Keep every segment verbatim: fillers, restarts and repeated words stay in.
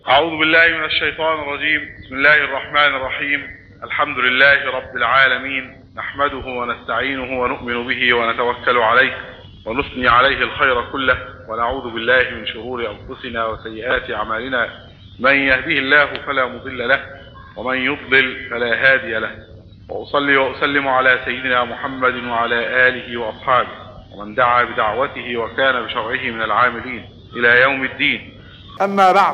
أعوذ بالله من الشيطان الرجيم. بسم الله الرحمن الرحيم. الحمد لله رب العالمين، نحمده ونستعينه ونؤمن به ونتوكل عليه ونثني عليه الخير كله، ونعوذ بالله من شرور أنفسنا وسيئات أعمالنا. من يهده الله فلا مضل له ومن يضلل فلا هادي له. وأصلي وأسلم على سيدنا محمد وعلى آله وأصحابه ومن دعا بدعوته وكان بشرعه من العاملين إلى يوم الدين. أما بعد،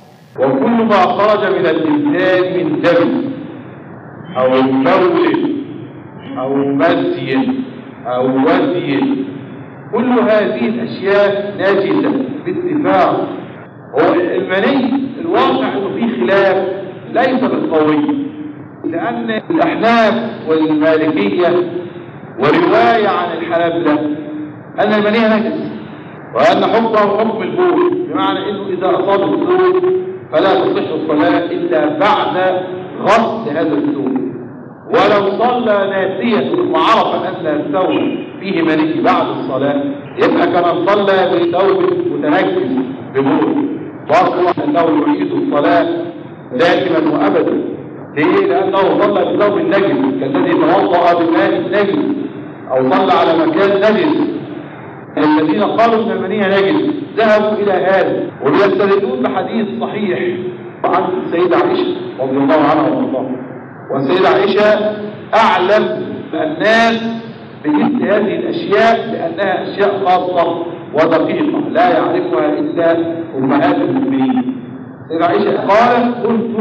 وكل ما خرج من الإنسان من دم أو بول أو مزي أو ودي، كل هذه الأشياء ناجسة باتفاق. هو المني الواقع أنه فيه خلاف ليس بالقوي، لأن الأحناف والمالكية ورواية عن الحنابلة أن المني نجس، وأن حكمه حكم البول، بمعنى أنه إذا أصاب الثوب فلا تصح الصلاة إلا بعد غسل هذا الثوب. ولو صلى ناسيا وعرف أن الثوب فيه مني بعد الصلاة يبقى كمن صلى بثوب متنجس ببول، واصلا أنه يعيد الصلاة دائما وأبدا. ليه؟ لأنه صلى بثوب النجس كالذي توضأ بالماء النجس أو صلى على مكان نجس. الذين قالوا ان المني نجس ذهبوا الى هذا، وبيستدلون بحديث صحيح عن السيدة عائشة رضي الله عنها وارضاها. والسيدة عائشة اعلم الناس بمثل هذه الاشياء لانها اشياء خاصة ودقيقة لا يعرفها الا امهات المؤمنين. السيدة عائشة قالت: كنت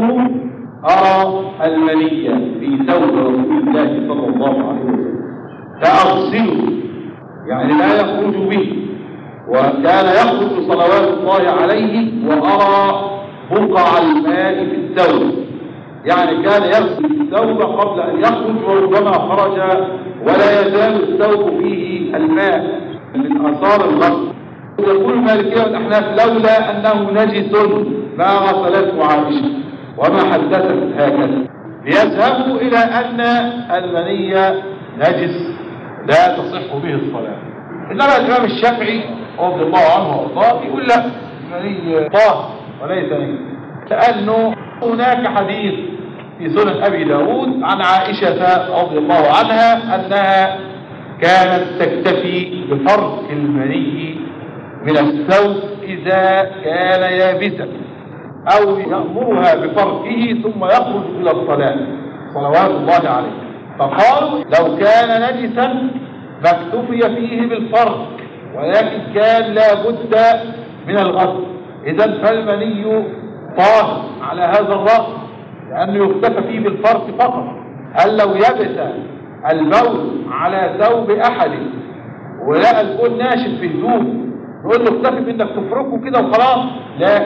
ارى المني في ثوب رسول الله صلى الله عليه وسلم فاغسله، يعني لا يخرج به، وكان يخرج صلوات الله عليه وأرى بقع الماء في الثوب، يعني كان يغسل الثوب قبل أن يخرج وربما خرج ولا يزال الثوب فيه الماء من آثار الغسل. يقول المالكية والأحناف: لولا أنه نجس ما غسلته عائشة وما حدثت هكذا، ليذهبوا إلى أن المني نجس لا تصح به الصلاة. إنما الإمام الشافعي رضي الله عنه وارضاه يقول لا، المني طاهر وليس نجس، لأنه هناك حديث في سنن أبي داود عن عائشة رضي الله عنها أنها كانت تكتفي بفرق المني من الثوب إذا كان يابسا، أو يأمرها بفرقه ثم يخرج إلى الصلاة صلوات الله عليه. فقالوا لو كان نجسا ما اكتفي فيه بالفرق، ولكن كان لا بد من الغسل، إذن فالمني طاهر على هذا الرأس لأنه يكتفى فيه بالفرق فقط. هل لو يبس البول على ثوب أحد ولقى البول ناشف في هدومه نقول له اكتفي بأنك تفركه كده وخلاص؟ لا،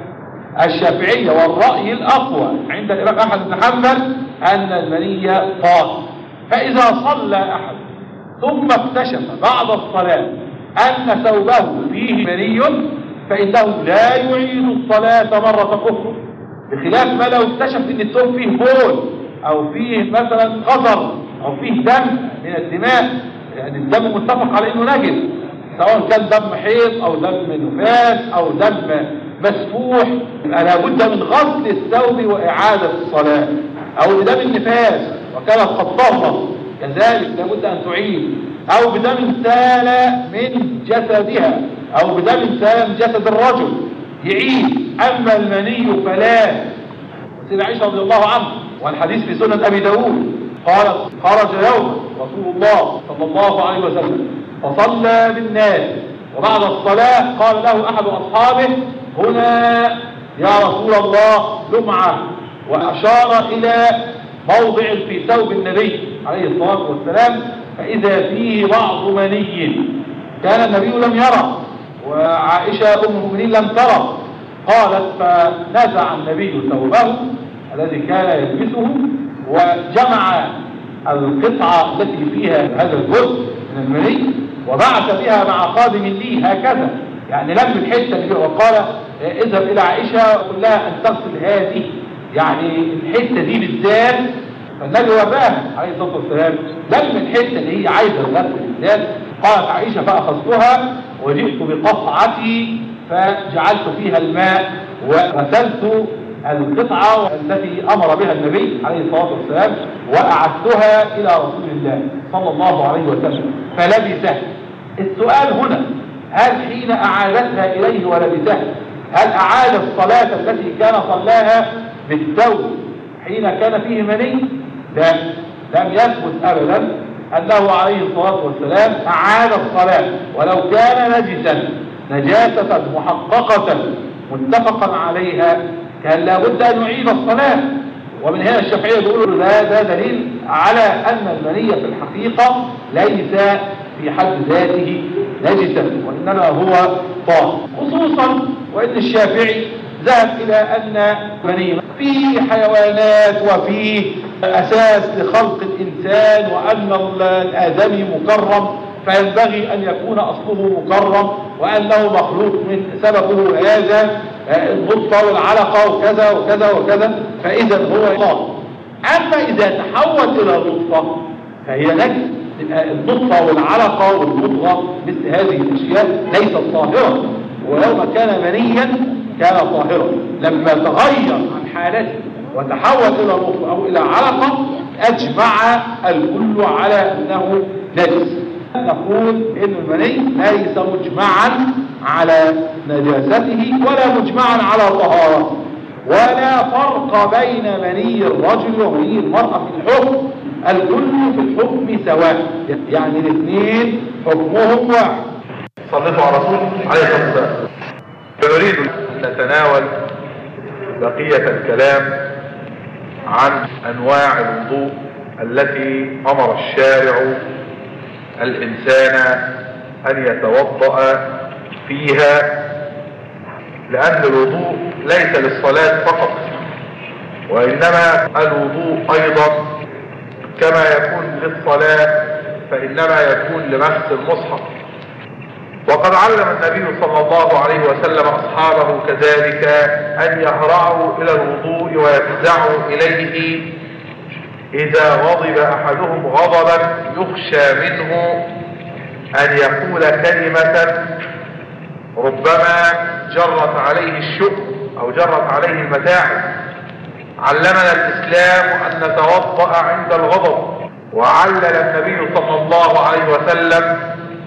الشافعية والرأي الأقوى عند الإمام أحمد بن حنبل أن المني طاهر. فإذا صلى أحد ثم اكتشف بعد الصلاة أن ثوبه فيه مني فإنه لا يعيد الصلاة مرة أخرى، بخلاف ما لو اكتشف أن الثوب فيه بول أو فيه مثلا قذر أو فيه دم من الدماء، يعني الدم متفق على أنه نجس، سواء كان دم حيض أو دم نفاس أو دم مسفوح، لا بد من غسل الثوب وإعادة الصلاة. أو بدم النفاس وكانت قد طهرت كذلك لا بد أن تعيد، أو بدم سال من جسدها أو بدم سال من جسد الرجل يعيد. أما المني فلا. سيدة عائشة رضي الله عنها والحديث في سنن أبي داود قالت: خرج يوم رسول الله صلى الله عليه وسلم فصلى بالناس، وبعد الصلاة قال له أحد أصحابه: هنا يا رسول الله لمعة، وأشار إلى موضع في ثوب النبي عليه الصلاة والسلام فإذا فيه بعض مني. كان النبي لم يرى وعائشة أم المؤمنين لم ترى. قالت: فنزع النبي ثوبه الذي كان يلبسه وجمع القطعة التي فيها هذا الجزء من المني وبعث بها مع خادم لي هكذا، يعني لم الحتة دي، وقال: اذهب إلى عائشة وقل لها أن تغسل هذه، يعني الحتة دي بالذات. فالنبي وفاها عليه الصلاة والسلام لم الحتة اللي هي عايزة الغسل بالذات. قالت عائشة: فأخذتها وجئت بقصعتي فجعلت فيها الماء وغسلت القطعة التي أمر بها النبي عليه الصلاة والسلام وأعدتها إلى رسول الله صلى الله عليه وسلم فلبسها. السؤال هنا، هل حين أعادتها إليه ولبسها هل أعاد الصلاة التي كان صلاها بالثوب حين كان فيه مني؟ لا، لم يثبت أبدا أنه عليه الصلاة والسلام أعاد الصلاة ولو كان نجسا نجاسة محققة متفقا عليها كان لابد أن يعيد الصلاة. ومن هنا الشافعية بيقولوا لا، ده دليل على أن المني في الحقيقة ليس في حد ذاته نجسا وإنما هو طاهر، خصوصا وإن الشافعي ذهب إلى أن المني فيه حيوانات وفيه أساس لخلق الإنسان وأن الآدمي مكرم فينبغي أن يكون أصله مكرم وأنه مخلوق من سببه هذا النطفة والعلقة وكذا وكذا وكذا، فإذا هو طاهر. أما إذا تحول إلى نطفة فهي نجس. النطفة والعلقة والمضغة مثل هذه الأشياء ليست طاهرة، ولو ما كان منيا كان طاهرا. لما تغير عن حالته وتحول إلى نطفة أو إلى علقة أجمع الكل على أنه نجس. نقول إن المني ليس مجمعا على نجاسته ولا مجمعا على طهارته، ولا فرق بين مني الرجل ومني المرأة في الحكم، الكل في الحكم سواء، يعني الاثنين حكمهم واحد. صليتوا على رسول عليه الصلاة والسلام. نريد أن نتناول بقية الكلام عن أنواع الوضوء التي أمر الشارع الإنسان أن يتوضأ فيها، لأن الوضوء ليس للصلاة فقط، وإنما الوضوء أيضا كما يكون للصلاة فإنما يكون لمس المصحف. وقد علم النبي صلى الله عليه وسلم أصحابه كذلك أن يهرعوا إلى الوضوء ويفزعوا إليه إذا غضب أحدهم غضبا يخشى منه أن يقول كلمة ربما جرت عليه الشؤم أو جرت عليه المتاعب. علمنا الإسلام أن نتوضأ عند الغضب، وعلل النبي صلى الله عليه وسلم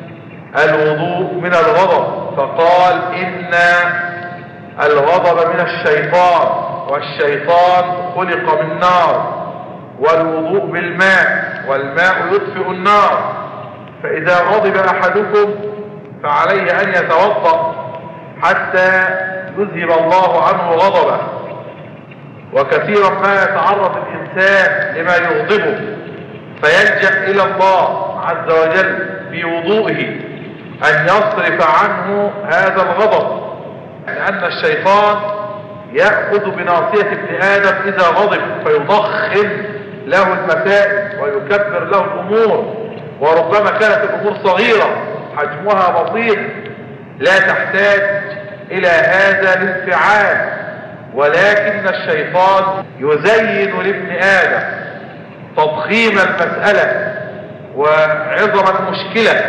الوضوء من الغضب فقال إن الغضب من الشيطان والشيطان خلق من نار، والوضوء بالماء والماء يطفئ النار، فإذا غضب أحدكم فعليه أن يتوضأ حتى يذهب الله عنه غضبه. وكثيرا ما يتعرض الإنسان لما يغضبه فيلجأ إلى الله عز وجل في وضوئه أن يصرف عنه هذا الغضب، لأن الشيطان يأخذ بناصية ابن آدم إذا غضب فيضخم له المسائل ويكبر له الأمور، وربما كانت الأمور صغيرة حجمها بسيط لا تحتاج إلى هذا الانفعال، ولكن الشيطان يزين لابن آدم تضخيم المسألة وعظم المشكلة،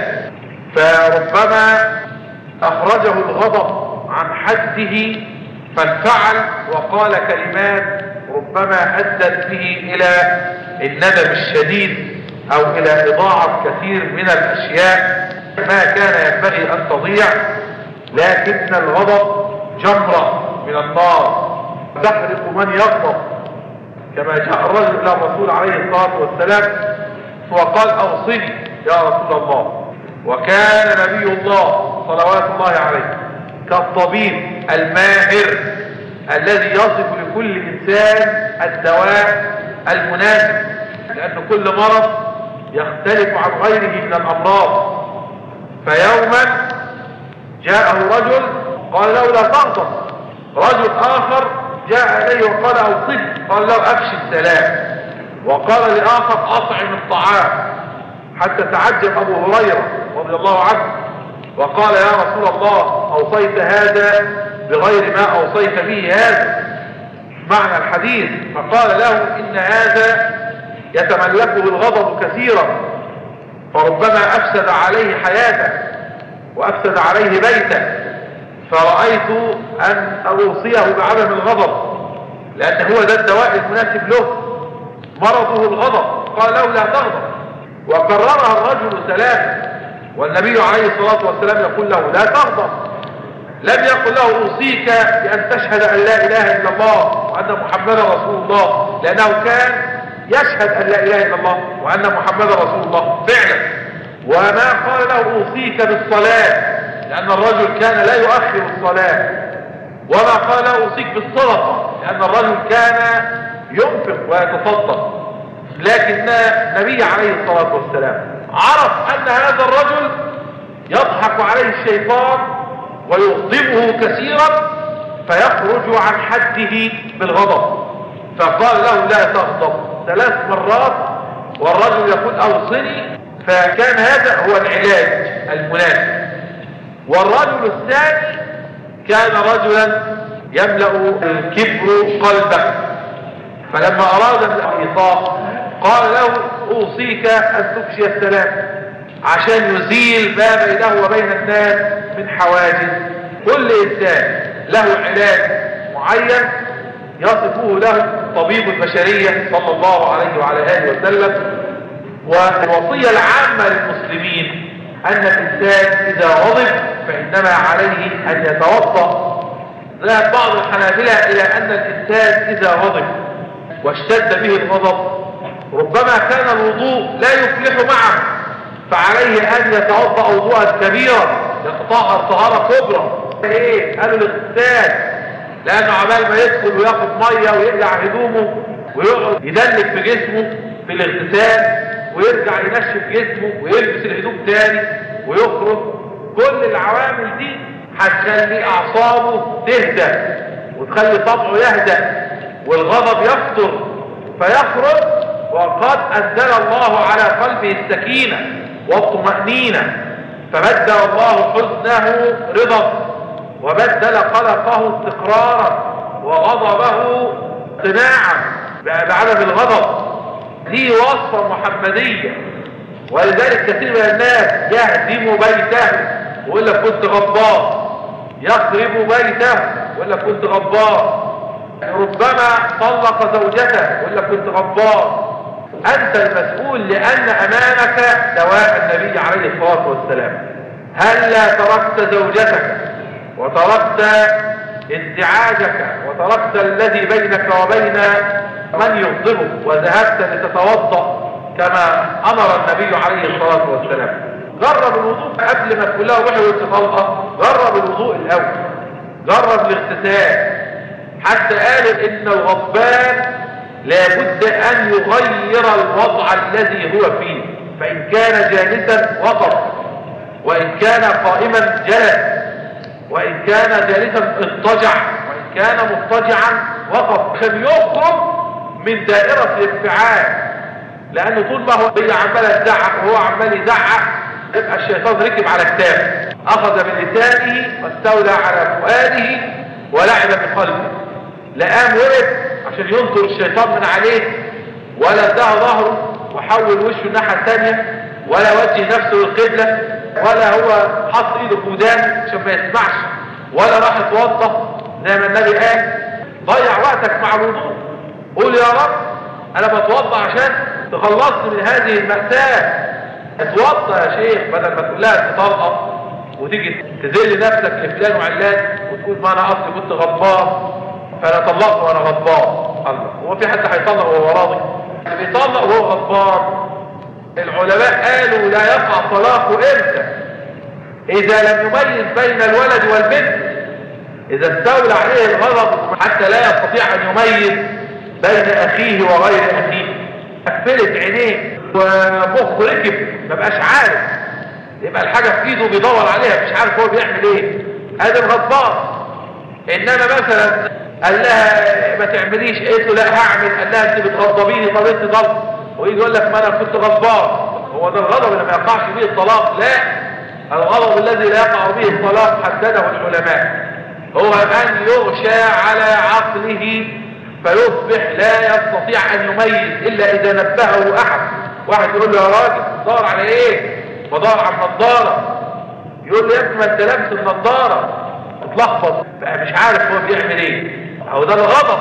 فربما أخرجه الغضب عن حده فانفعل وقال كلمات ربما أدت به إلى الندم الشديد أو إلى إضاعة كثير من الأشياء ما كان ينبغي أن تضيع. لكن الغضب جمرة من النار تحرق من يغضب، كما جاء الرجل إلى الرسول عليه الصلاة والسلام وقال أوصني يا رسول الله. وكان نبي الله صلوات الله عليه كالطبيب الماهر الذي يصف لكل إنسان الدواء المناسب، لأن كل مرض يختلف عن غيره من الأمراض. فيوما جاءه رجل قال له لا تغضب، رجل آخر جاء إليه وقال أوصني، قال له أفشي السلام، وقال لآخر أطعم الطعام، حتى تعجب أبو هريرة رضي الله عنه وقال يا رسول الله أوصيت هذا بغير ما أوصيت به هذا، معنى الحديث. فقال له إن هذا يتملكه الغضب كثيرا، فربما أفسد عليه حياته وأفسد عليه بيته، فرأيت أن أوصيه بعدم الغضب، لأن هو ده الدواء المناسب له، مرضه الغضب. قال له لا تغضب، وكررها الرجل ثلاثة، والنبي عليه الصلاة والسلام يقول له لا تغضب. لم يقل له أوصيك بأن تشهد أن لا إله إلا الله وأن محمدا رسول الله، لأنه كان يشهد أن لا إله إلا الله وأن محمدا رسول الله فعلا. وما قال له أوصيك بالصلاة، لأن الرجل كان لا يؤخر الصلاة. وما قال له أوصيك بالصدقة، لأن الرجل كان ينفق ويتصدق. لكن النبي عليه الصلاة والسلام عرف أن هذا الرجل يضحك عليه الشيطان ويغضبه كثيرا فيخرج عن حده بالغضب، فقال له لا تغضب ثلاث مرات، والرجل يقول أوصني. فكان هذا هو العلاج المناسب. والرجل الثاني كان رجلا يملأ الكبر قلبه، فلما أراد الإيصاء قال له أوصيك أن تفشي السلام، عشان يزيل ما بينه وبين الناس من حواجز. كل إنسان له علاج معين يصفه له طبيب البشرية صلى الله عليه وعلى آله وسلم. والوصية العامة للمسلمين أن الإنسان إذا غضب فإنما عليه أن يتوضأ. ذهب بعض الحنابلة إلى أن الإنسان إذا غضب واشتد به الغضب ربما كان الوضوء لا يفلح معه، فعليه أن يتوضأ وضوءا كبيرا يتطهر طهارة كبرى. إيه؟ قالوا الاغتسال، لأنه عمال ما يدخل وياخد مية ويقلع هدومه ويقعد يدلك في جسمه في الاغتسال ويرجع ينشف جسمه ويلبس الهدوم تاني ويخرج. كل العوامل دي هتخلي أعصابه تهدى وتخلي طبعه يهدى والغضب يفتر فيخرج، وقد أنزل الله على قلبه السكينة والطمأنينة، فبدل الله حزنه رضا وبدل قلقه استقرارا وغضبه قناعا بعدم الغضب. دي وصفة محمدية، ولذلك كثير من الناس يهدم بيته ويقول لك كنت غضبان، يخرب بيته ويقول لك كنت غضبان، ربما طلق زوجته ويقول لك كنت غضبان. أنت المسؤول، لأن أمامك دواء النبي عليه الصلاة والسلام. هل لا تركت زوجتك وتركت ازدعاجك وتركت الذي بينك وبين من يغضبك وذهبت لتتوضأ كما أمر النبي عليه الصلاة والسلام؟ جرب الوضوء قبل ما تقول له روحي وتطلقها، جرب الوضوء الأول، جرب الاغتسال. حتى قالوا إن الغضبان لابد أن يغير الوضع الذي هو فيه، فإن كان جالسا وقف، وإن كان قائما جلس، وإن كان جالسا اضطجع، وإن كان مضطجعا وقف، عشان يخرج من دائرة الانفعال. لأنه طول ما هو هي عمال يزعق وهو عمال يزعق يبقى الشيطان ركب على كتابه، أخذ من لسانه واستولى على فؤاده ولعب بقلبه. لقام وقف عشان ينطر الشيطان من عليه، ولا اداه ظهره وحول وشه الناحية الثانية، ولا وجه نفسه للقبلة، ولا هو حط ايده في ودانه عشان ما يسمعش، ولا راح يتوضا زي ما النبي قال. ضيع وقتك مع الوضوء، قول يا رب انا بتوضا عشان تخلصني من هذه المأساة. اتوضا يا شيخ، بدل ما تقول لها تطلق وتيجي تذل نفسك لفلان وعلان وتقول ما انا اصلي كنت غضبان فانا طلقت وانا غضبان. الله، هو في حد هيطلق وهو راضي؟ اللي بيطلق وهو غضبان العلماء قالوا لا يقع طلاقه امتى؟ اذا لم يميز بين الولد والبنت، اذا استولى عليه الغضب حتى لا يستطيع ان يميز بين اخيه وغير اخيه، قفلت عينيه ومخه ركب ما بقاش عارف، يبقى الحاجه في ايده بيدور عليها مش عارف هو بيعمل ايه، هذا الغضبان. انما مثلا قال لها ما تعمليش، قلت له لا هعمل، قال لها انت بتغضبيني، طب انت ضل، ويجي يقول لك ما انا كنت غضبان. هو ده الغضب اللي ما يقعش به الطلاق؟ لا، الغضب الذي لا يقع به الطلاق حدده العلماء هو من يغشى على عقله فيصبح لا يستطيع ان يميز الا اذا نبهه احد. واحد يقول له يا راجل دور على ايه؟ بدور على النضاره. يقول له يا ابني ما انت لابس النضاره، اتلخبط بقى مش عارف هو بيعمل ايه، اهو ده الغضب.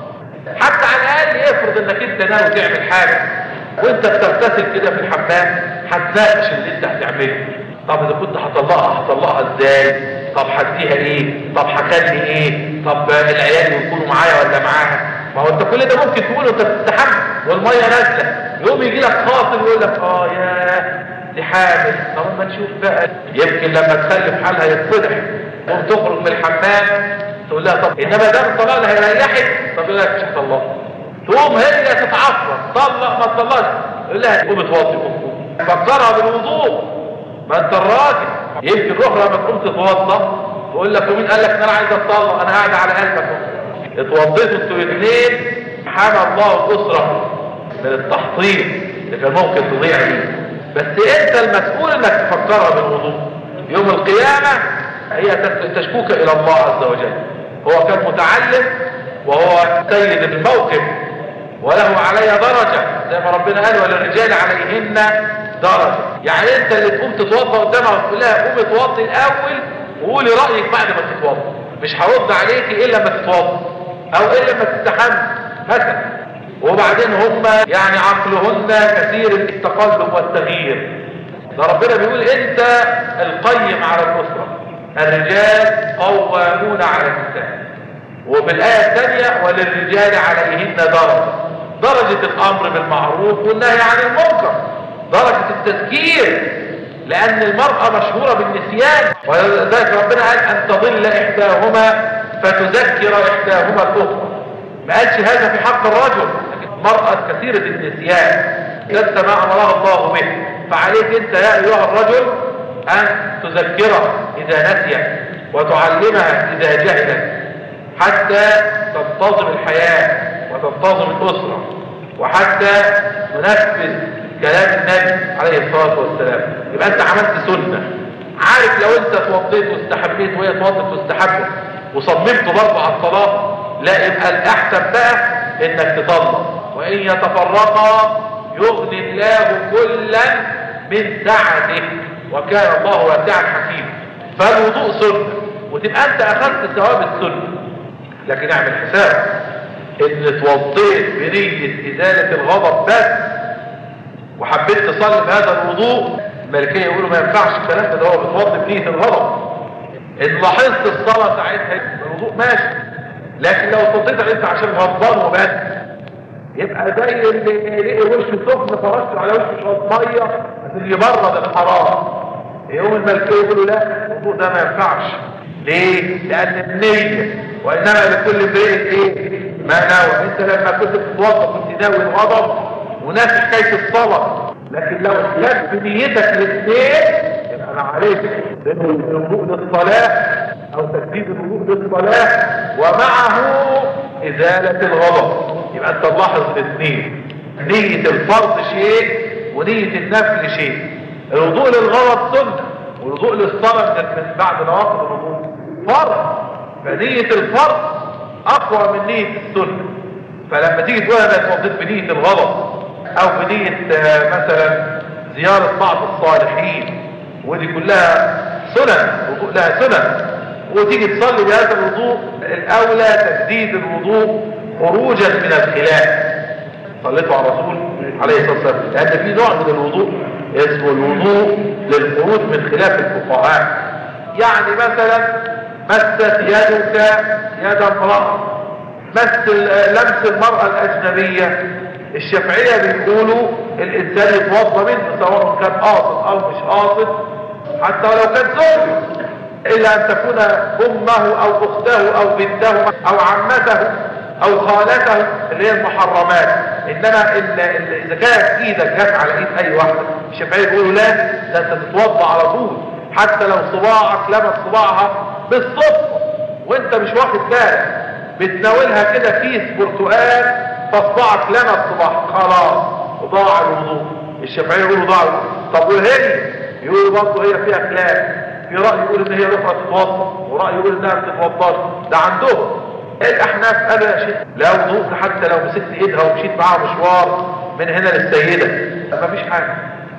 حتى على الاقل افرض انك انت ناوي تعمل حاجه وانت بتغتسل كده في الحمام، هتناقش اللي انت هتعمله. طب اذا كنت هطلقها هطلقها ازاي؟ طب هديها ايه؟ طب هخلي ايه؟ طب العيال يكونوا معايا ولا معاها؟ ما هو انت كل ده ممكن تقوله وانت بتستحمى والميه نازله، يقوم يجي لك خاطر ويقول لك اه يا دي حامل. طب ما نشوف بقى، يمكن لما تخلف حالها يتفضح، تقوم تخرج من الحمام تقول لها طب انما ده الطلاق اللي هيريحك، طب يقول لك مش هطلقها. تقوم هي تتعفر، طلق ما تطلقش، يقول لها قوم اتوضي. فكرها بالوضوء، ما انت الراجل. يمكن روح لما تقوم تتوضى تقول لك ومين قال لك ان انا عايز اتطلق؟ انا قاعد على قلبك. اتوضيتوا انتوا الاثنين، حمى الله الاسره من التحطيم اللي كان ممكن تضيع فيه. بس انت المسؤول انك تفكرها بالوضوء. يوم القيامه هي تشكوك الى الله عز وجل. هو كان متعلم وهو سيد الموقف وله علي درجه، زي ما ربنا قال وللرجال عليهن درجه. يعني انت اللي تقوم تتوضا قدامها وتقول لها قوم اتوضي الاول وقولي رايك بعد ما تتوضا، مش هرد عليكي الا لما تتوضا او الا لما تستحمى مثلا. وبعدين هم يعني عقلهن كثير التقلب والتغيير. ده ربنا بيقول انت القيم على الاسره، الرجال قوامون على النساء. وبالايه الثانيه وللرجال عليهن درجه، درجه الامر بالمعروف والنهي عن المنكر، درجه التذكير، لان المراه مشهوره بالنسيان. ولذلك ربنا قال ان تضل احداهما فتذكر احداهما الاخرى. ما قالش هذا في حق الرجل، المراه كثيره النسيان، لست ما امرها الله به. فعليك انت يا ايها الرجل ان تذكرها اذا نسيت وتعلمها اذا جهلت، حتى تنتظم الحياه وتنتظم الاسره، وحتى تنفذ كلام النبي عليه الصلاه والسلام. يبقى انت عملت سنه. عارف لو انت اتوضيت واستحبيت وهي اتوضت واستحبت وصممت برضه على الطلاق، لا يبقى الاحسن بقى انك تطلق. وان يتفرقا يغني الله كلا من سعته وكان الله واسعا حكيما. فالوضوء سنه، وتبقى انت اخذت ثواب السنه. لكن اعمل حساب ان اتوضيت بنيه ازاله الغضب بس وحبيت تصلي بهذا الوضوء، المالكيه يقولوا ما ينفعش الكلام ده، هو بتوضي بنيه الغضب. ان لاحظت الصلاه ساعتها الوضوء ماشي، لكن لو اتوضيت انت عشان غضبان وبس يبقى زي اللي لقي وشه سخن فرشت على وشه شويه ميه عشان يبرد الحراره. يقوم المالكيه يقولوا لا، الوضوء ده ما ينفعش. ليه؟ لان النيه وانما لكل امرئ ايه ما نوى. انت لما كنت بتتوضا كنت ناوي الغضب وناسي حكايه الصلاه، لكن لو كانت بنيتك الاثنين يبقى انا عليك الوضوء للصلاه او تجديد الوضوء للصلاه ومعه ازاله الغضب. يبقى انت تلاحظ الاثنين، نيه الفرض شيء ونيه النفل شيء. الوضوء للغضب سنه، والوضوء للصلاه من بعد نواقض الوضوء فرض. فنيه الفرض اقوى من نيه السنه. فلما تيجي تقول انا اتوضيت بنيه الغضب او بنيه مثلا زياره بعض الصالحين، ودي كلها سنن، الوضوء لها سنن، وتيجي تصلي بهذا الوضوء، الاولى تجديد الوضوء خروجا من الخلاف. صليتوا على الرسول عليه الصلاه والسلام، لان في نوع من الوضوء اسمه الوضوء للخروج من خلاف الفقهاء. يعني مثلا مست يدك يد امراه، مس لمس المراه الاجنبيه، الشافعيه بيقولوا الانسان يتوضا منه سواء كان قاصد او مش قاصد، حتى لو كان زوجه، الا ان تكون امه او اخته او بنته او عمته او خالته اللي هي المحرمات. انما اذا كانت ايدك جت على ايد اي واحده، الشافعيه بيقولوا لا، ده انت تتوضا على طول، حتى لو صباعك لمس صباعها بالصدفه وانت مش واخد بالك، بتناولها كده كيس برتقال فصباعك لمس صباعك، خلاص وضاع الوضوء. الشافعيه يقولوا ضاع الوضوء. طب والهي يقولوا برضه هي فيها خلاف، في راي يقول ان هي الاخرى تتوضا وراي يقول انها ما تتوضاش. ده عندهم الاحناف قالوا يا شيخ لا وضوء حتى لو مسكت ايدها ومشيت معاها مشوار من هنا للسيده، مفيش حاجه.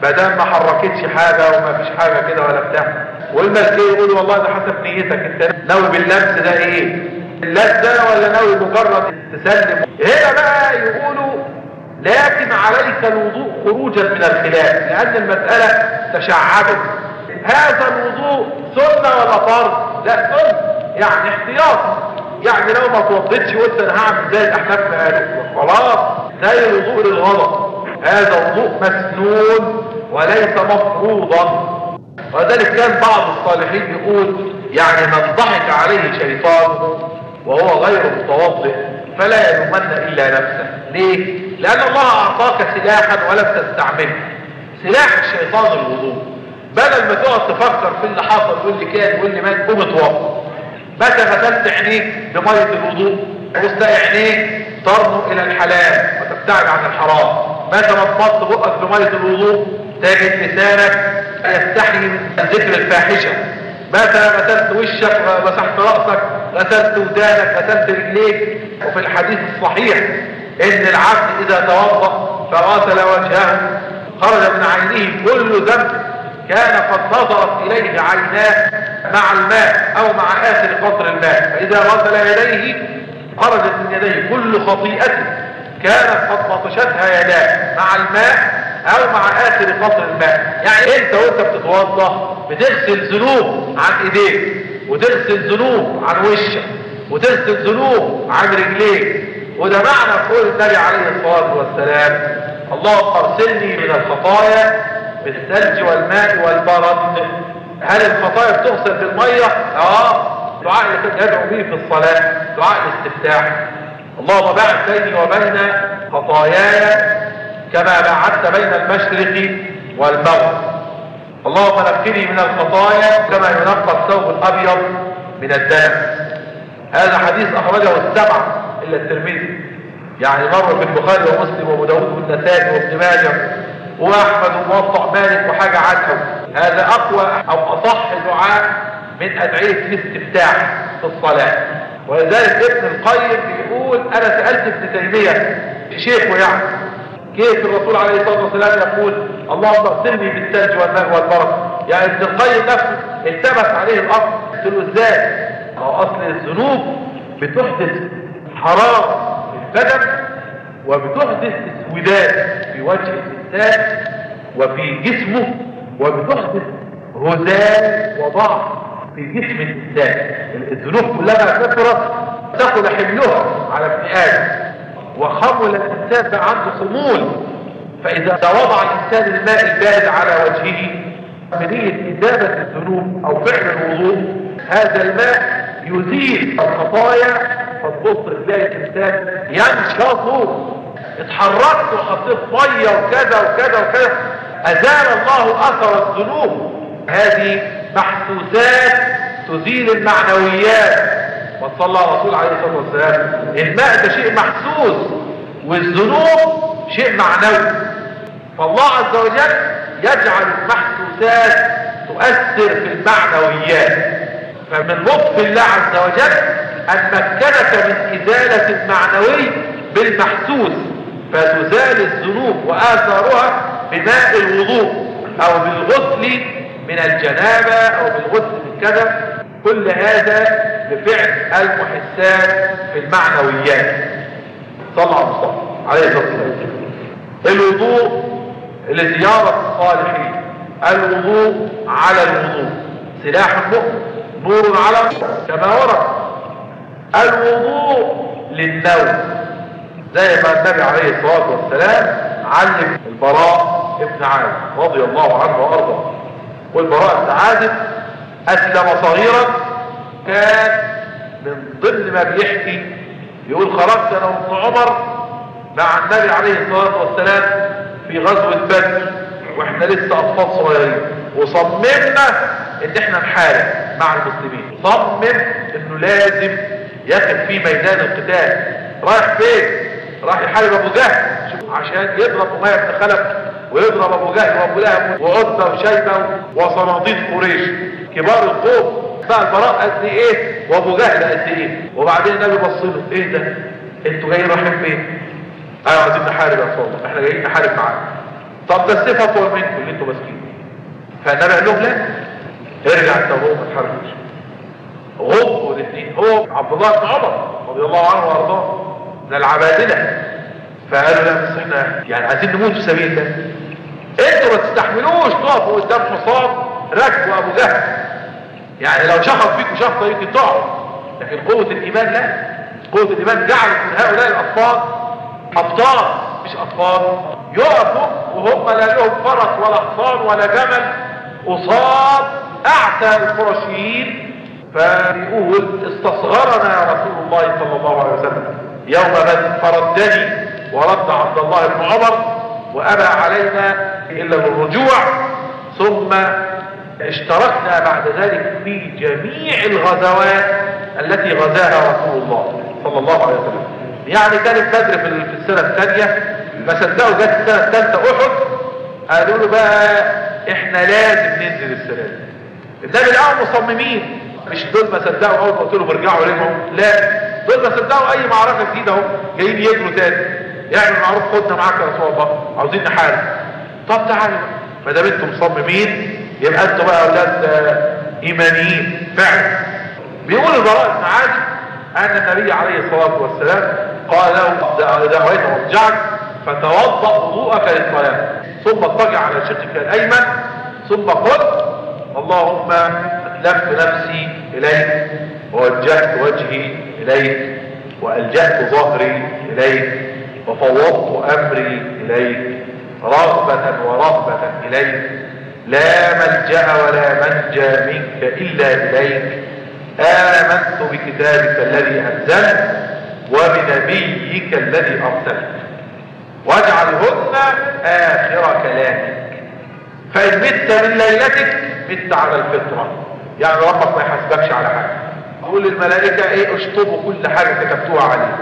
بدل ما حركتش حاجة وما فيش حاجة كده ولا بتاع. والملكية يقول والله ده حسب نيتك، انت ناوي باللمس ده ايه؟ اللذة ولا ناوي مجرد تسلم؟ هنا بقى يقولوا لكن عليك الوضوء خروجا من الخلاف، لأن المسألة تشعبت. هذا الوضوء سنة ولا فرض؟ لا سنة، يعني احتياطي، يعني لو ما توضيتش قلت انا هعمل زي الاحناف قالوا خلاص زي الوضوء للغضب، هذا وضوء مسنون وليس مفروضا. ولذلك كان بعض الصالحين يقول يعني من ضحك عليه شيطان وهو غير متوضئ فلا يلومن الا نفسه. ليه؟ لان الله اعطاك سلاحا ولم تستعمله. سلاح الشيطان الوضوء، بدل ما تقعد تفكر في اللي حصل واللي كان واللي مات قوم اتوضى. متى غسلت عينيك بميه الوضوء وسط عينيك ترنو الى الحلال وتبتعد عن الحرام. متى مضمضت بقك بميه الوضوء تجد لسانك يستحي من ذكر الفاحشه. متى غسلت وشك ومسحت راسك، غسلت ودانك، غسلت رجليك. وفي الحديث الصحيح ان العبد اذا توضا فغسل وجهه خرج من عينه كل ذنب كان قد نظرت اليه عيناه مع الماء او مع اخر قطر الماء. فاذا غسل يديه خرجت من يديه كل خطيئه كانت قد بطشتها يداه مع الماء او مع اخر قطر الماء. يعني انت وانت بتتوضا بتغسل ذنوب عن ايديك، وتغسل ذنوب عن وشك، وتغسل ذنوب عن رجليك. وده معنى قول النبي عليه الصلاه والسلام اللهم اغسلني من الخطايا بالثلج والماء والبرد. هل الخطايا بتغسل بالميه؟ اه. دعاء اللي يدعو به في الصلاه دعاء الاستفتاح اللهم باعد بيني وبين خطاياي كما باعدت بين المشرق والمغرب. اللهم نقني من الخطايا كما ينقى الثوب الابيض من الدنس. هذا حديث اخرجه السبعه الا الترمذي، يعني مر في البخاري ومسلم وابو داود والنسائي وابن ماجه واحمد وموطأ مالك وحاجه عنه. هذا اقوى او اصح دعاء من ادعيه الاستفتاح في الصلاه. ولذلك ابن القيم بيقول انا سالت ابن تيميه شيخه يعني كيف الرسول عليه الصلاه والسلام يقول اللهم اغسلني بالثلج والماء والبرد. يعني ابن القيم نفسه التبس عليه الامر. قلت له ازاي؟ ما هو اصل الذنوب بتحدث حراره في البدن وبتحدث اسودان في وجه الانسان وفي جسمه، وبتحدث هزال وضعف في جسم الانسان. الذنوب كلما كثرت ثقل حملها على ابن ادم وخمل الانسان بقى عنده خمول. فاذا وضع الانسان الماء البارد على وجهه بنية ازالة الذنوب او فعل الوضوء، هذا الماء يزيل الخطايا. فتبص تلاقي الانسان ينشط، اتحركت وحطيت ميه وكذا وكذا وكذا، ازال الله اثر الذنوب. هذه محسوسات تزيل المعنويات. وصلى الرسول عليه الصلاه والسلام الماء ده شيء محسوس والذنوب شيء معنوي. فالله عز وجل يجعل المحسوسات تؤثر في المعنويات. فمن لطف الله عز وجل ان مكنك من ازاله المعنوي بالمحسوس، فتزال الذنوب واثارها بماء الوضوء او بالغسل من الجنابه او بالغسل من كذا. كل هذا بفعل المحسات في المعنويات. صلى على المصطفى عليه الصلاه والسلام. الوضوء لزياره الصالحين، الوضوء على الوضوء سلاح المؤمن نور على كما ورد. الوضوء للنوم زي ما النبي عليه الصلاه والسلام علم البراء ابن عازب رضي الله عنه وارضاه. والبراء بن عازب اسلم صغيرا، كان من ضمن ما بيحكي يقول خرجت انا وابن عمر مع النبي عليه الصلاه والسلام في غزوه بدر واحنا لسه اطفال صغيرين، وصممنا ان احنا نحارب مع المسلمين. صمم انه لازم ياخد في ميدان القتال. رايح فين؟ راح يحارب ابو جهل عشان يضرب اميه بن خلف ويضرب ابو جهل وابو لهب وعتبه وشيبه وصناديد قريش كبار القوم. بقى البراء قد ايه وابو جهل قد ايه. وبعدين النبي بص له ايه ده؟ انتوا جايين رايحين فين؟ قالوا عايزين نحارب يا رسول الله، احنا جايين نحارب معاك. طب ده السيف اطول منكم اللي انتوا ماسكينه. فالنبي قال لهم لا، ارجع انت وهو ما تحركوش. غضوا الاثنين، هو عبد الله بن عمر رضي الله عنه وارضاه من العبادله. فقالوا لا بس احنا يعني عايزين نموت في سبيل الله، انتوا ما تستحملوش تقفوا قدام حصان ركبوا ابو جهل، يعني لو شخص فيكم شخصه يمكن تقعوا، لكن قوه الايمان لا، قوه الايمان جعلت من هؤلاء الاطفال ابطال مش اطفال يقفوا وهم لا لهم فرس ولا حصان ولا جمل قصاد اعتى القرشيين. فيقول استصغرنا يا رسول الله صلى الله عليه وسلم يوم بدر فردني ورد عبد الله بن عمر وابى علينا الا بالرجوع، ثم اشتركنا بعد ذلك في جميع الغزوات التي غزاها رسول الله صلى الله عليه وسلم. يعني كانت بدر في السنه الثانيه، ما صدقوا جت السنه الثالثه احد، قالوا له بقى احنا لازم ننزل السنه دي. النبي الأول مصممين، مش دول ما صدقوا اول ما قلت لهم ارجعوا رجعوا، لا دول ما صدقوا اي معركه جديده اهو جايين يجروا تاني، يعمل معروف خدنا معاك يا رسول الله عاوزين نحارب. طب تعالوا ما دام انتم مصممين يبقى انتم بقى اولاد ايمانيين فعلا. بيقول البراء بن عازب ان النبي عليه الصلاه والسلام قال له دعويت وارجعك فتوضا وضوءك للصلاه ثم اضطجع على شقك الايمن ثم قل اللهم اسلمت نفسي اليك ووجهت وجهي اليك والجأت ظهري اليك وفوضت امري اليك رغبة ورهبة اليك لا ملجأ ولا منجى منك الا اليك آمنت بكتابك الذي انزلت وبنبيك الذي ارسلت واجعلهن اخر كلامك فان مت من ليلتك مت على الفطرة، يعني ربك ما يحاسبكش على حاجة. يقول للملائكة ايه اشطبوا كل حاجة كتبتوها عليه،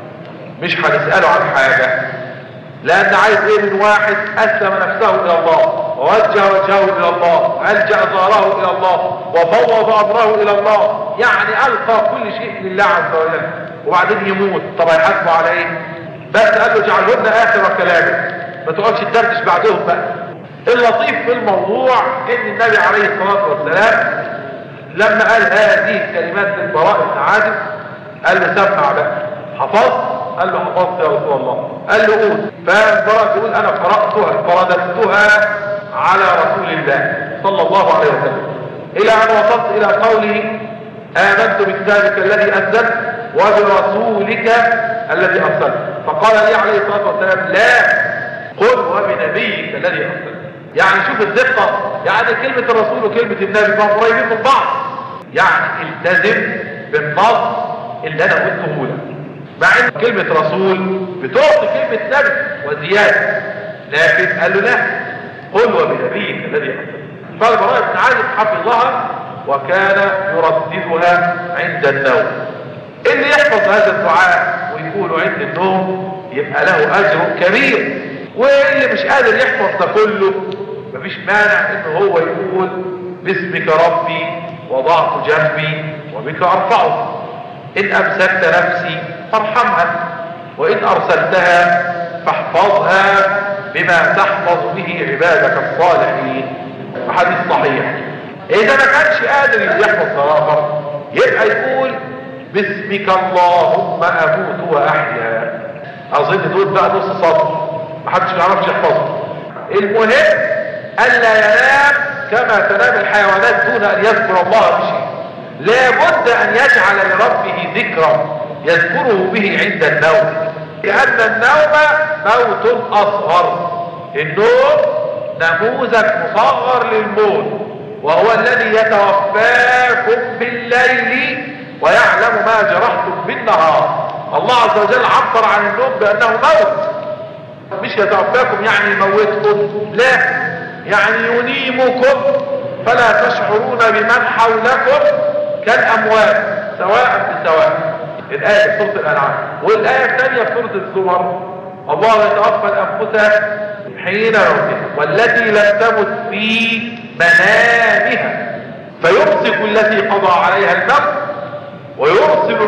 مش هنسأله عن حاجة، لان عايز ايه من واحد اسلم نفسه الى الله ووجه وجهه الى الله والجأ ظهره الى الله وفوض امره الى الله، يعني القى كل شيء لله عز وجل وبعدين يموت. طب هيحاسبوا على ايه؟ بس قال له اجعلهن اخر كلامك، ما تقعدش تدردش بعدهم بقى. اللطيف في الموضوع ان النبي عليه الصلاة والسلام لما قال هذه الكلمات للبراء بن عازب قال له سمع بقى، حفظت؟ قال له حفظت يا رسول الله. قال له قول. فالبراء يقول انا قرأتها فرددتها على رسول الله صلى الله عليه وسلم الى ان وصلت الى قوله امنت بكتابك الذي انزلت وبرسولك الذي ارسلت، فقال لي عليه الصلاة والسلام لا قل وبنبيك الذي ارسلت. يعني شوف الدقة، يعني كلمة الرسول وكلمة النبي ما قريبين من بعض، يعني التزم بالنص اللي انا قلته لك، مع ان كلمة رسول بتعطي كلمة نبي وزيادة، لكن قال له لا قل وبنبيك الذي ارسلت. فالبراء بن عازب حفظها وكان يرددها عند النوم. اللي يحفظ هذا الدعاء ويقوله عند النوم يبقى له اجر كبير، واللي مش قادر يحفظ ده كله مفيش مانع انه هو يقول باسمك ربي وضعت جنبي وبك ارفعه، ان امسكت نفسي فارحمها وان ارسلتها فاحفظها بما تحفظ به عبادك الصالحين. حديث صحيح. اذا ما كانش قادر يحفظ ضرافه يبقى يقول باسمك اللهم اموت واحيا. اظن دول بقى نص سطر محدش يعرفش يحفظه. المهم الا ينام كما تنام الحيوانات دون ان يذكر الله بشيء، لابد ان يجعل لربه ذكرا يذكره به عند النوم، لان النوم موت اصغر. النوم نموذج مصغر للموت، وهو الذي يتوفاكم بالليل ويعلم ما جرحتم بالنهار. الله عز وجل عبر عن النوم بانه موت، مش يتوفاكم يعني يموتكم، لا يعني ينيمكم فلا تشعرون بمن حولكم كالاموات سواء بسواء. الايه في سوره الانعام، والايه الثانيه في سوره الزمر الله يتوفى الانفس حين موتها والتي لم تمت في منامها فيمسك التي قضى عليها الموت ويرسل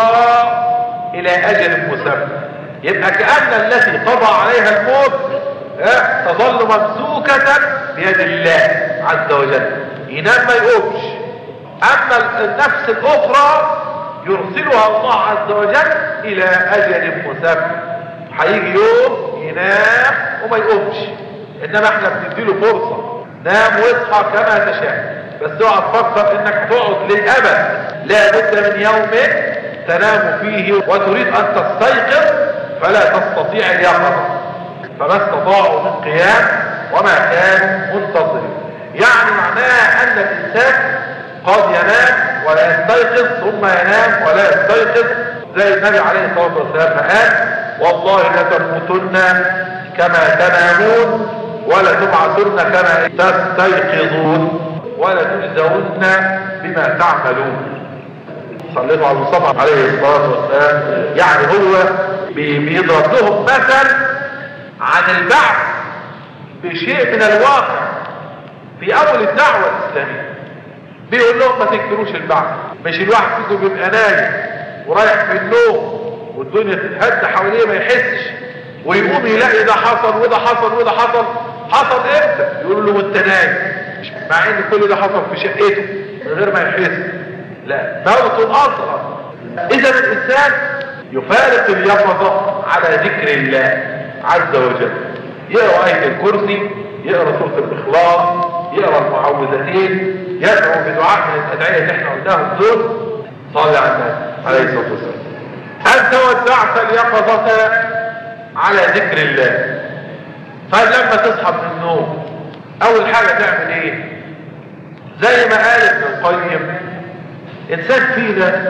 الاخرى الى اجل مسمى. يبقى كأن التي قضى عليها الموت اه تظل ممسوكة بيد الله عز وجل، ينام ما يقومش. اما النفس الاخرى يرسلها الله عز وجل الى اجل مسمى، هيجي يوم ينام وما يقومش، انما احنا بنديله فرصة نام واصحى كما تشاء، بس اوعى تفكر انك تقعد للابد، لا بد من يوم تنام فيه وتريد ان تستيقظ فلا تستطيع اليقظة، فما استطاعوا من قيام وما كان منتظرين. يعني معناها ان الانسان قد ينام ولا يستيقظ، ثم ينام ولا يستيقظ، زي النبي عليه الصلاة والسلام قال: والله لتموتن كما تنامون ولا تبعثن كما تستيقظون ولا تجزون بما تعملون. صليتوا على المصطفى عليه الصلاة والسلام. يعني هو بيضرب لهم مثل عن البعث بشيء من الواقع في اول الدعوة الاسلامية. بيقول لهم ما تنكروش البعث، مش الواحد فيكم بيبقى نايم ورايح في النوم والدنيا تتهد حواليه ما يحسش، ويقوم يلاقي ده حصل وده حصل وده حصل. حصل امتى؟ يقول له وانت نايم، مع ان كل ده حصل في شقته من غير ما يحس. لا، موت اصلا. اذا الانسان يفارق اليقظة على ذكر الله عز وجل، يقرأ آية الكرسي، يقرأ سورة الإخلاص، يقرأ المعوذتين، يدعو بدعاء من الأدعية اللي احنا قلناهم دول. صلى على النبي عليه الصلاة والسلام. أنت ودعت اليقظة على ذكر الله، فلما تصحى من النوم أول حاجة تعمل إيه؟ زي ما قال ابن القيم، إنسان فينا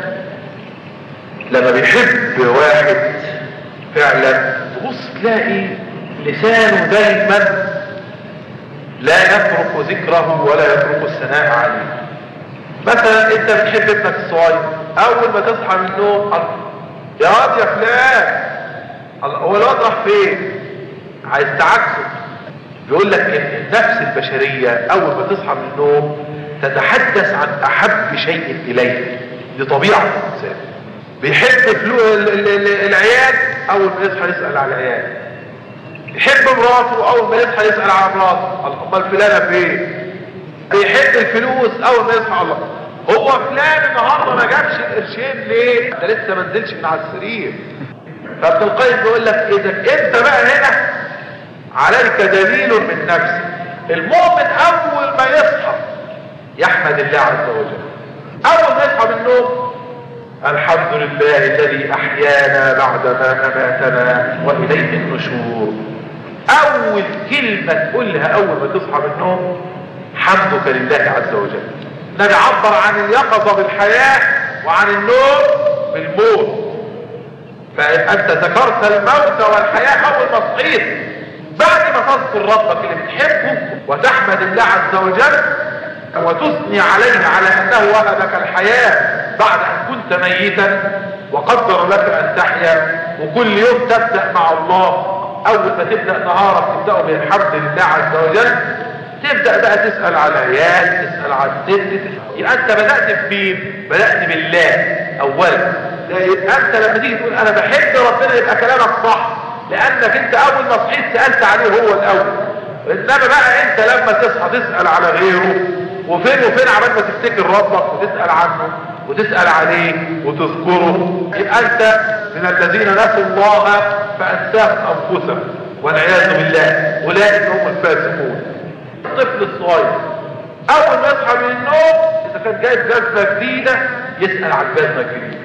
لما بيحب واحد فعلا تبص تلاقي لسانه دايما لا يترك ذكره ولا يترك الثناء عليه. مثلا انت بتحب ابنك الصغير، اول ما تصحى من النوم: يا واد يا فلان، هو الواد راح فين؟ عايز تعكسه. بيقول لك ان النفس البشرية اول ما تصحى من النوم تتحدث عن احب شيء اليه. دي طبيعة الانسان، بيحب العيال اول ما يصحى يسأل على العيال، يحب مراته اول ما يصحى يسأل على مراته: امال فلانة فين؟ بيحب الفلوس اول ما يصحى: الله، هو فلان النهارده ما جابش القرشين ليه؟ ده لسه ما نزلش من على السرير. فابن القيم بيقول لك اذا انت بقى هنا عليك دليل من نفسك. المؤمن اول ما يصحى يحمد الله عز وجل، اول ما يصحى من النوم: الحمد لله الذي احيانا بعدما اماتنا واليه النشور. اول كلمة تقولها اول ما تصحى من النوم: حمدك لله عز وجل. نعبر عن اليقظة بالحياة وعن النوم بالموت. فانت ذكرت الموت والحياة اول ما صحيت، بعد ما تذكر ربك اللي بتحبه وتحمد الله عز وجل وتثني عليه على انه وهبك الحياة بعد ان كنت ميتا وقدر لك ان تحيا. وكل يوم تبدأ مع الله، اول ما تبدأ نهارك تبدأ بالحمد لله عز وجل. تبدأ بقى تسأل على العيال، تسأل على الست، يبقى انت بدأت بمين؟ بدأت بالله اولا. انت لما تيجي تقول انا بحب ربنا يبقى كلامك صح، لانك انت اول ما صحيت سألت عليه هو الاول. انما بقى انت لما تصحى تسأل على غيره، وفين وفين عمال ما تفتكر ربك وتسأل عنه وتسأل عليه وتذكره، يبقى انت من الذين نسوا الله فانساهم انفسهم والعياذ بالله، اولئك هم الفاسقون. الطفل الصغير اول ما يصحى من النوم اذا كان جايب جزمه جديده يسأل عن الجزمه الجديده.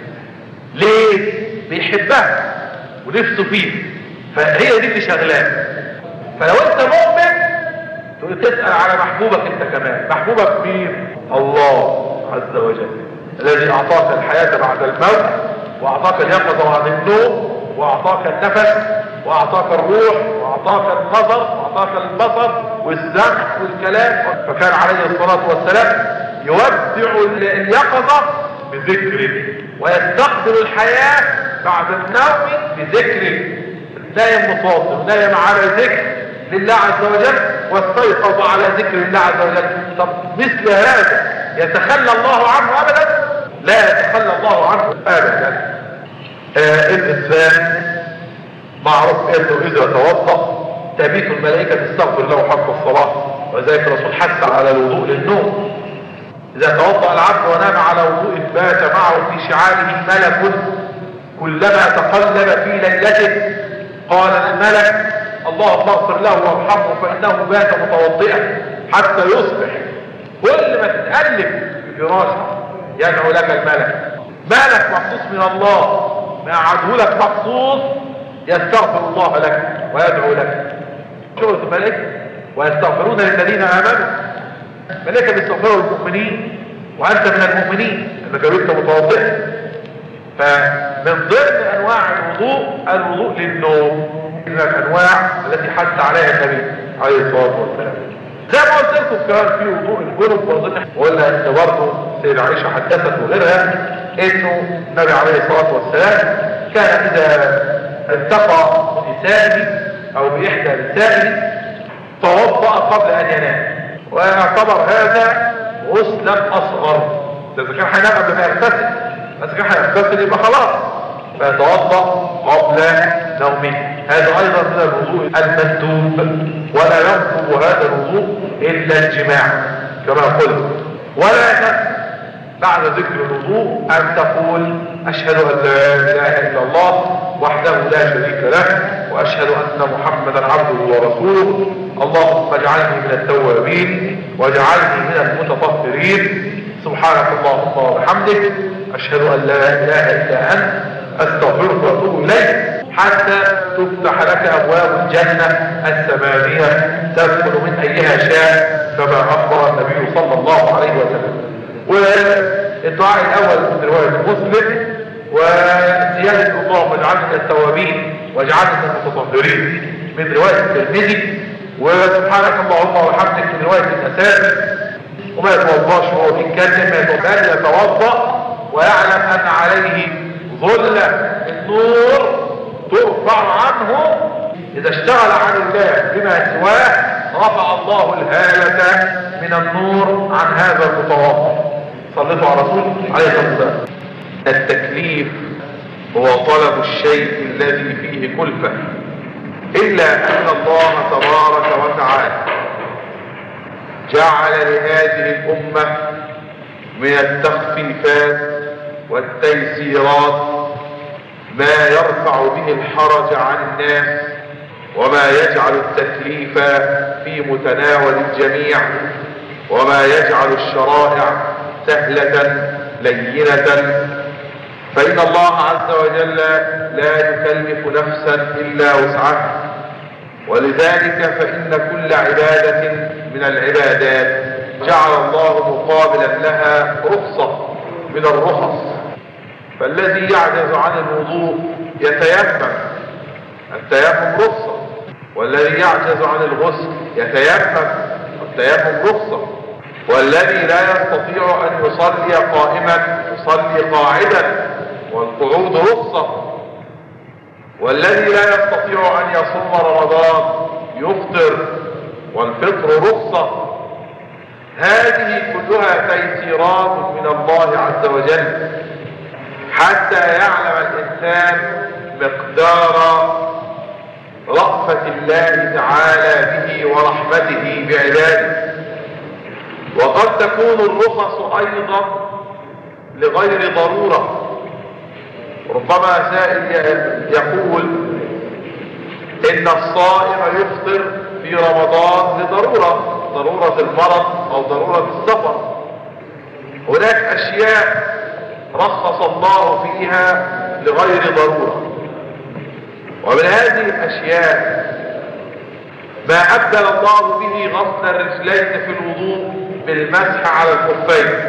ليه؟ بيحبها ونفسه فيه، فهي دي اللي شغلاه. فلو انت مؤمن تقول تسأل على محبوبك انت كمان. محبوبك مين؟ الله عز وجل الذي اعطاك الحياة بعد الموت، واعطاك اليقظة بعد النوم، واعطاك النفس، واعطاك الروح، واعطاك النظر، واعطاك البصر والسمع والكلام. فكان عليه الصلاة والسلام يودع اليقظة بذكره ويستقبل الحياة بعد النوم بذكره. نايم مصادر، نايم على ذكر لله عز وجل واستيقظ على ذكر الله عز وجل. طب مثل هذا يتخلى الله عنه ابدا؟ لا يتخلى الله عنه ابدا. آه الانسان معروف انه اذا توضأ تبيت الملائكة تستغفر له حق الصلاة، وذلك الرسول حث على الوضوء للنوم. إذا توضأ العبد ونام على وضوء بات معه في شعابه ملك، كلما تقلب في ليلته قال الملك اللهم اغفر له وارحمه فإنه بات متوضئا حتى يصبح. كل ما تتقلب في فراشه يدعو لك الملك، مالك مخصوص من الله، ما عدو لك مخصوص يستغفر الله لك ويدعو لك. شغلة الملائكة ويستغفرون للذين آمنوا، الملائكة بيستغفروا للمؤمنين وأنت من المؤمنين أنك كنت متوضئا. فمن ضمن أنواع الوضوء الوضوء للنوم، من الأنواع التي حث عليها النبي عليه الصلاة والسلام. زي ما قلت لكم كمان في وضوء الجنب، وأظن وقلنا إن برضه سيدة عائشة حدثت وغيرها إنه النبي عليه الصلاة والسلام كان إذا التقى بنسائه أو بإحدى نسائه توضأ قبل أن ينام، ويعتبر هذا غسلا أصغر. إذا كان هينام قبل ما يغتسل، بس كان هيغتسل يبقى خلاص، فيتوضأ قبل نومه. هذا أيضا من الوضوء المندوب، ولا ينقض هذا الوضوء إلا الجماع كما قلت. ولا ينقض بعد ذكر الوضوء أن تقول أشهد أن لا إله إلا الله وحده لا شريك له وأشهد أن محمدا عبده ورسوله، اللهم اجعلني من التوابين واجعلني من المتطهرين، سبحانك اللهم وبحمدك أشهد أن لا إله إلا أنت أستغفرك وأتوب إليك، حتى تفتح لك أبواب الجنة الثمانية تدخل من أيها شاء كما أخبر النبي صلى الله عليه وسلم. والدعاء الأول من رواية مسلم، وزيادة اللهم اجعلنا من التوابين واجعلنا من المتطهرين من رواية الترمذي، وسبحانك اللهم وبحمدك من رواية النسائي. وما يتوضاش وهو بيتكلم، ما يتوضا ويعلم أن عليه ظلة النور ترفع عنه، إذا اشتغل عن الله بما سواه رفع الله الهالة من النور عن هذا المتوضا. صليتوا على رسول عليه الصلاة والسلام. التكليف هو طلب الشيء الذي فيه كلفة، إلا أن الله تبارك وتعالى جعل لهذه الأمة من التخفيفات والتيسيرات ما يرفع به الحرج عن الناس، وما يجعل التكليف في متناول الجميع، وما يجعل الشرائع سهلة لينة. فإن الله عز وجل لا يكلف نفسا إلا وسعها، ولذلك فإن كل عبادة من العبادات جعل الله مقابلا لها رخصة من الرخص. فالذي يعجز عن الوضوء يتيمم، التيمم رخصة، والذي يعجز عن الغسل يتيمم، التيمم رخصة، والذي لا يستطيع أن يصلي قائما يصلي قاعدا، والقعود رخصة، والذي لا يستطيع أن يصوم رمضان يفطر، والفطر رخصة. هذه كلها تيسيرات من الله عز وجل حتى يعلم الإنسان مقدار رأفة الله تعالى به ورحمته بعباده. وقد تكون الرخص أيضا لغير ضرورة. ربما سائل يقول إن الصائم يفطر في رمضان لضرورة، ضرورة المرض أو ضرورة السفر. هناك أشياء رخص الله فيها لغير ضرورة، ومن هذه الأشياء ما أبدل الله به غسل الرجلين في الوضوء بالمسح على الخفين.